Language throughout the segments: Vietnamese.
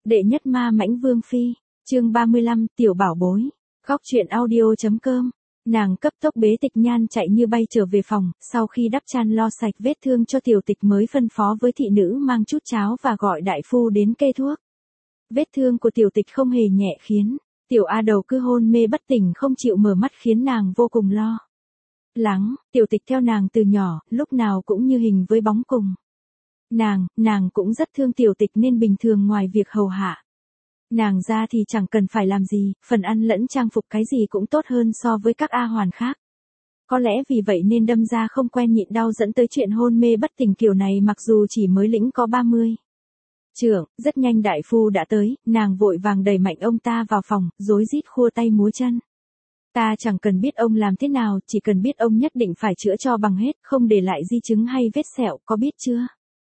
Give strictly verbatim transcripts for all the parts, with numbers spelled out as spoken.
Đệ nhất ma mãnh vương phi, chương ba mươi lăm, tiểu bảo bối. Góc truyện audio.com. Nàng cấp tốc bế Tịch Nhan chạy như bay trở về phòng, sau khi đắp chăn lo sạch vết thương cho tiểu tịch mới phân phó với thị nữ mang chút cháo và gọi đại phu đến kê thuốc. Vết thương của tiểu tịch không hề nhẹ khiến tiểu A Đầu cứ hôn mê bất tỉnh không chịu mở mắt khiến nàng vô cùng lo lắng. Tiểu tịch theo nàng từ nhỏ, lúc nào cũng như hình với bóng cùng. Nàng, nàng cũng rất thương tiểu tịch nên bình thường ngoài việc hầu hạ nàng ra thì chẳng cần phải làm gì, phần ăn lẫn trang phục cái gì cũng tốt hơn so với các A hoàn khác. Có lẽ vì vậy nên đâm ra không quen nhịn đau dẫn tới chuyện hôn mê bất tỉnh kiểu này mặc dù chỉ mới lĩnh có ba mươi. Trưởng, rất nhanh đại phu đã tới, nàng vội vàng đẩy mạnh ông ta vào phòng, rối rít khua tay múa chân. Ta chẳng cần biết ông làm thế nào, chỉ cần biết ông nhất định phải chữa cho bằng hết, không để lại di chứng hay vết sẹo, có biết chưa?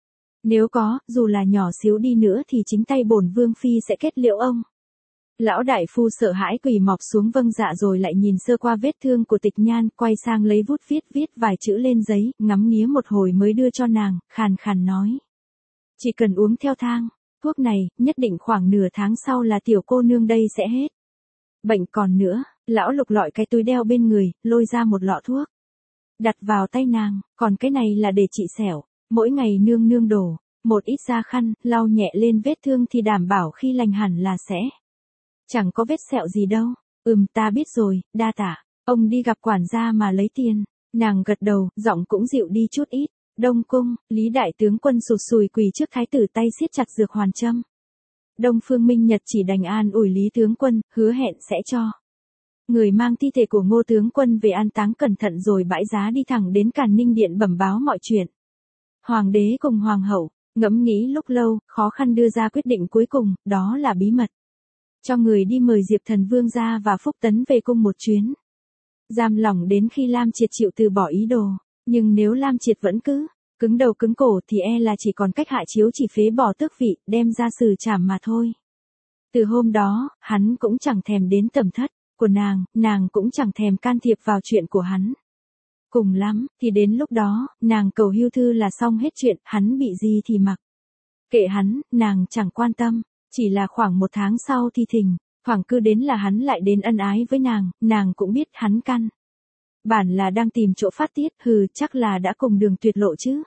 Nếu có, dù là nhỏ xíu đi nữa thì chính tay bổn vương phi sẽ kết liễu ông. Lão đại phu sợ hãi quỳ mọp xuống vâng dạ rồi lại nhìn sơ qua vết thương của Tịch Nhan, quay sang lấy bút viết viết vài chữ lên giấy, ngắm nghía một hồi mới đưa cho nàng, khàn khàn nói. Chỉ cần uống theo thang thuốc này, nhất định khoảng nửa tháng sau là tiểu cô nương đây sẽ hết bệnh. Còn nữa, lão lục lọi cái túi đeo bên người, lôi ra một lọ thuốc, đặt vào tay nàng, còn cái này là để trị sẹo. Mỗi ngày nương nương đổ một ít ra khăn, lau nhẹ lên vết thương thì đảm bảo khi lành hẳn là sẽ chẳng có vết sẹo gì đâu. Ừm, ta biết rồi, đa tạ. Ông đi gặp quản gia mà lấy tiền. Nàng gật đầu, giọng cũng dịu đi chút ít. Đông cung, Lý đại tướng quân sụt sùi quỳ trước thái tử tay siết chặt dược hoàn châm. Đông Phương Minh Nhật chỉ đành an ủi Lý tướng quân, hứa hẹn sẽ cho người mang thi thể của Ngô tướng quân về an táng cẩn thận rồi bãi giá đi thẳng đến Càn Ninh điện bẩm báo mọi chuyện. Hoàng đế cùng hoàng hậu ngẫm nghĩ lúc lâu, khó khăn đưa ra quyết định cuối cùng, đó là bí mật cho người đi mời Diệp Thần Vương gia và Phúc Tấn về cung một chuyến, giam lỏng đến khi Lam Triệt chịu từ bỏ ý đồ. Nhưng nếu Lam Triệt vẫn cứ cứng đầu cứng cổ thì e là chỉ còn cách hạ chiếu chỉ phế bỏ tước vị, đem ra xử trảm mà thôi. Từ hôm đó, hắn cũng chẳng thèm đến tẩm thất của nàng, nàng cũng chẳng thèm can thiệp vào chuyện của hắn. Cùng lắm, thì đến lúc đó, nàng cầu hưu thư là xong hết chuyện, hắn bị gì thì mặc kệ hắn, nàng chẳng quan tâm. Chỉ là khoảng một tháng sau thì thình thoảng cứ đến là hắn lại đến ân ái với nàng, nàng cũng biết hắn căn bản là đang tìm chỗ phát tiết, hừ, chắc là đã cùng đường tuyệt lộ chứ.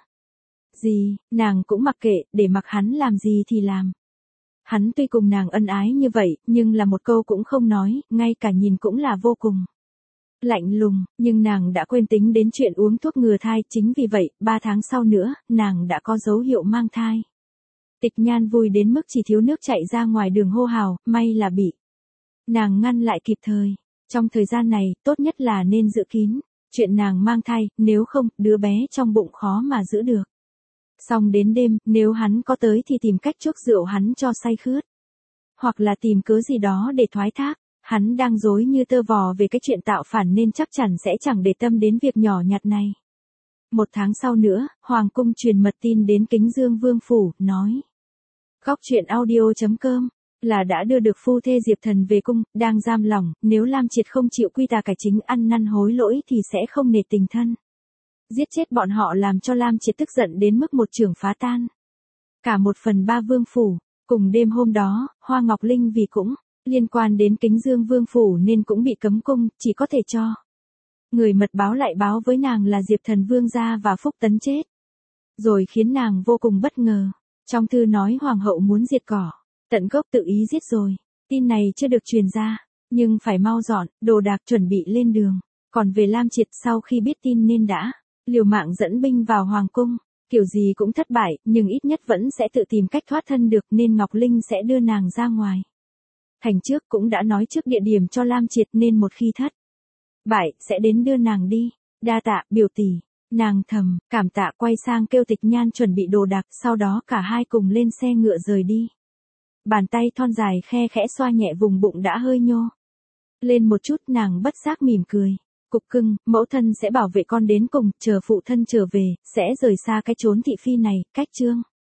Gì, nàng cũng mặc kệ, để mặc hắn làm gì thì làm. Hắn tuy cùng nàng ân ái như vậy, nhưng là một câu cũng không nói, ngay cả nhìn cũng là vô cùng lạnh lùng, nhưng nàng đã quên tính đến chuyện uống thuốc ngừa thai, chính vì vậy, ba tháng sau nữa, nàng đã có dấu hiệu mang thai. Tịch Nhan vui đến mức chỉ thiếu nước chạy ra ngoài đường hô hào, may là bị nàng ngăn lại kịp thời. Trong thời gian này, tốt nhất là nên giữ kín chuyện nàng mang thai, nếu không, đứa bé trong bụng khó mà giữ được. Xong đến đêm, nếu hắn có tới thì tìm cách chuốc rượu hắn cho say khướt. Hoặc là tìm cớ gì đó để thoái thác. Hắn đang dối như tơ vò về cái chuyện tạo phản nên chắc chắn sẽ chẳng để tâm đến việc nhỏ nhặt này. Một tháng sau nữa, Hoàng cung truyền mật tin đến Kính Dương Vương phủ, nói. Góc truyện audio.com là đã đưa được phu thê Diệp Thần về cung, đang giam lỏng, nếu Lam Triệt không chịu quy tà cải chính ăn năn hối lỗi thì sẽ không nể tình thân giết chết bọn họ, làm cho Lam Triệt tức giận đến mức một chưởng phá tan cả một phần ba vương phủ. Cùng đêm hôm đó, Hoa Ngọc Linh vì cũng liên quan đến Kính Dương Vương phủ nên cũng bị cấm cung, chỉ có thể cho người mật báo lại báo với nàng là Diệp Thần Vương gia và Phúc Tấn chết, rồi khiến nàng vô cùng bất ngờ. Trong thư nói hoàng hậu muốn diệt cỏ tận gốc, tự ý giết rồi. Tin này chưa được truyền ra, nhưng phải mau dọn đồ đạc chuẩn bị lên đường. Còn về Lam Triệt, sau khi biết tin nên đã liều mạng dẫn binh vào hoàng cung, kiểu gì cũng thất bại, nhưng ít nhất vẫn sẽ tự tìm cách thoát thân được, nên Ngọc Linh sẽ đưa nàng ra ngoài thành trước, cũng đã nói trước địa điểm cho Lam Triệt nên một khi thất bại sẽ đến đưa nàng đi. Đa tạ biểu tỷ. Nàng thầm cảm tạ, quay sang kêu Tịch Nhan chuẩn bị đồ đạc, sau đó cả hai cùng lên xe ngựa rời đi. Bàn tay thon dài khe khẽ xoa nhẹ vùng bụng đã hơi nhô lên một chút, nàng bất giác mỉm cười. Cục cưng, mẫu thân sẽ bảo vệ con đến cùng, chờ phụ thân trở về, sẽ rời xa cái chốn thị phi này, cách chương.